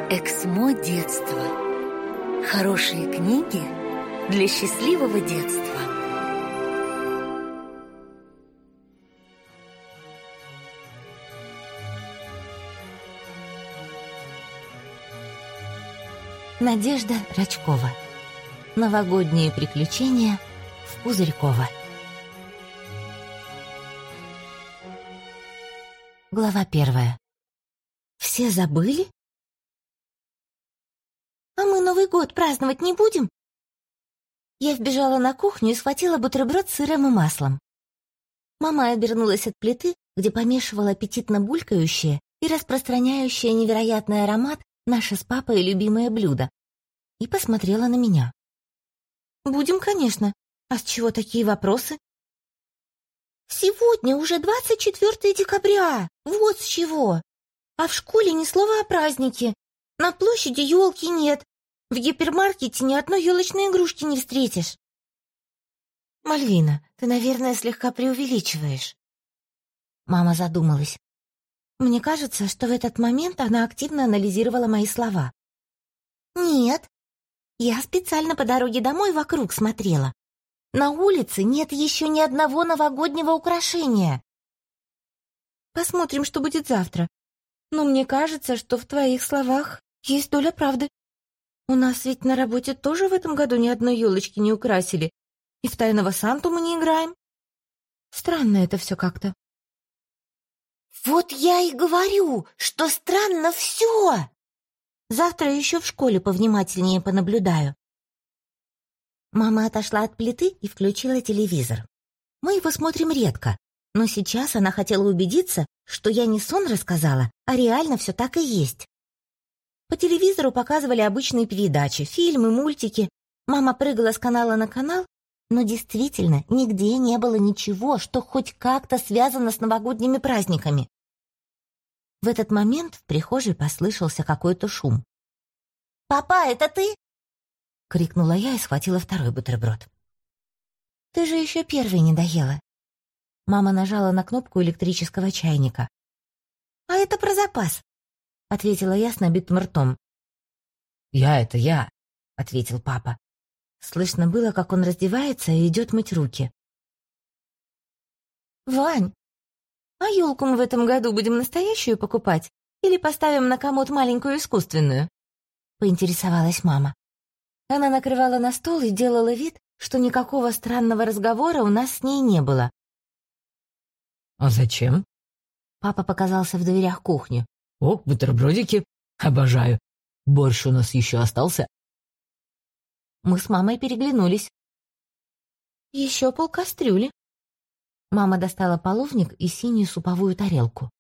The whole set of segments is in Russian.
Эксмо детства. Хорошие книги для счастливого детства. Надежда Рачкова. Новогодние приключения в Пузырьково. Глава 1. Все забыли? А мы Новый год праздновать не будем? Я вбежала на кухню и схватила бутерброд с сыром и маслом. Мама обернулась от плиты, где помешивала аппетитно булькающее и распространяющее невероятный аромат наше с папой любимое блюдо, и посмотрела на меня. «Будем, конечно. А с чего такие вопросы?» «Сегодня уже 24 декабря. Вот с чего. А в школе ни слова о празднике. На площади елки нет. В гипермаркете ни одной елочной игрушки не встретишь». «Мальвина, ты, наверное, слегка преувеличиваешь». Мама задумалась. Мне кажется, что в этот момент она активно анализировала мои слова. «Нет, я специально по дороге домой вокруг смотрела. На улице нет еще ни одного новогоднего украшения». «Посмотрим, что будет завтра. Но мне кажется, что в твоих словах есть доля правды. У нас ведь на работе тоже в этом году ни одной елочки не украсили, и в Тайного Санту мы не играем. Странно это все как-то». «Вот я и говорю, что странно все. Завтра еще в школе повнимательнее понаблюдаю». Мама отошла от плиты и включила телевизор. Мы его смотрим редко, но сейчас она хотела убедиться, что я не сон рассказала, а реально все так и есть. По телевизору показывали обычные передачи, фильмы, мультики. Мама прыгала с канала на канал, но действительно нигде не было ничего, что хоть как-то связано с новогодними праздниками. В этот момент в прихожей послышался какой-то шум. «Папа, это ты?» — крикнула я и схватила второй бутерброд. «Ты же еще первый не доела». Мама нажала на кнопку электрического чайника. «А это про запас», — ответила я с набитым ртом. «Я», — ответил папа. Слышно было, как он раздевается и идет мыть руки. «Вань, а елку мы в этом году будем настоящую покупать или поставим на комод маленькую искусственную?» — поинтересовалась мама. Она накрывала на стол и делала вид, что никакого странного разговора у нас с ней не было. «А зачем?» Папа показался в дверях кухни. «О, бутербродики! Обожаю! Борщ у нас еще остался!» Мы с мамой переглянулись. «Еще полкастрюли». Мама достала половник и синюю суповую тарелку.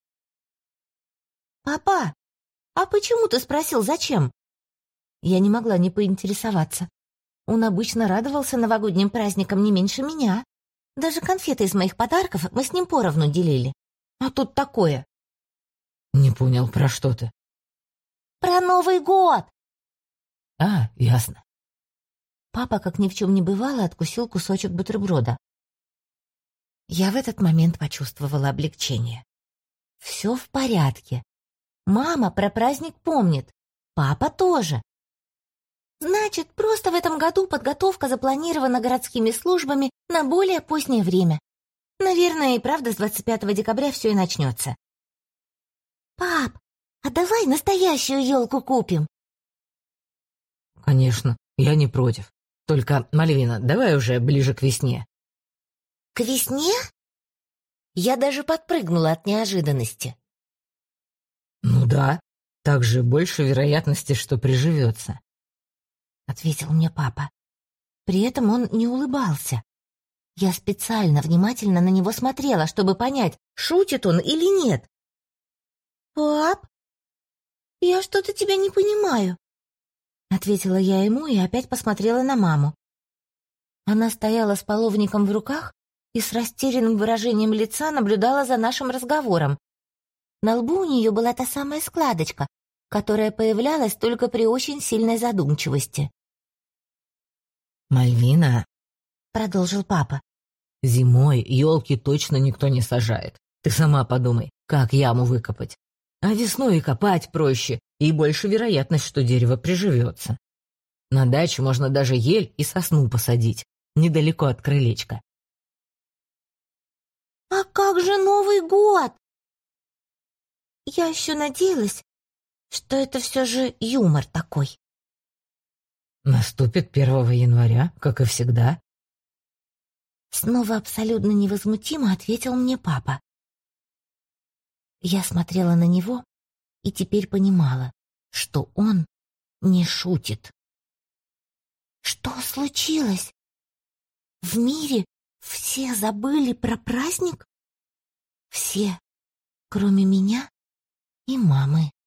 «Папа, а почему ты спросил, зачем?» Я не могла не поинтересоваться. Он обычно радовался новогодним праздникам не меньше меня. Даже конфеты из моих подарков мы с ним поровну делили. А тут такое. «Не понял, про что ты?» «Про Новый год!» «А, ясно». Папа, как ни в чем не бывало, откусил кусочек бутерброда. Я в этот момент почувствовала облегчение. Все в порядке. Мама про праздник помнит. Папа тоже. Значит, просто в этом году подготовка запланирована городскими службами на более позднее время. Наверное, и правда с 25 декабря все и начнется. «Пап, а давай настоящую елку купим?» «Конечно, я не против. Только, Мальвина, давай уже ближе к весне». «К весне?» Я даже подпрыгнула от неожиданности. «Ну да, так же больше вероятности, что приживется», — ответил мне папа. При этом он не улыбался. Я специально внимательно на него смотрела, чтобы понять, шутит он или нет. «Пап, я что-то тебя не понимаю», — ответила я ему и опять посмотрела на маму. Она стояла с половником в руках и с растерянным выражением лица наблюдала за нашим разговором. На лбу у нее была та самая складочка, которая появлялась только при очень сильной задумчивости. «Мальвина», — продолжил папа, — «зимой елки точно никто не сажает. Ты сама подумай, как яму выкопать. А весной и копать проще, и больше вероятность, что дерево приживется. На даче можно даже ель и сосну посадить, недалеко от крылечка. А как же Новый год? Я еще надеялась, что это все же юмор такой. Наступит 1 января, как и всегда. Снова абсолютно невозмутимо ответил мне папа. Я смотрела на него и теперь понимала, что он не шутит. Что случилось? В мире все забыли про праздник? Все, кроме меня и мамы.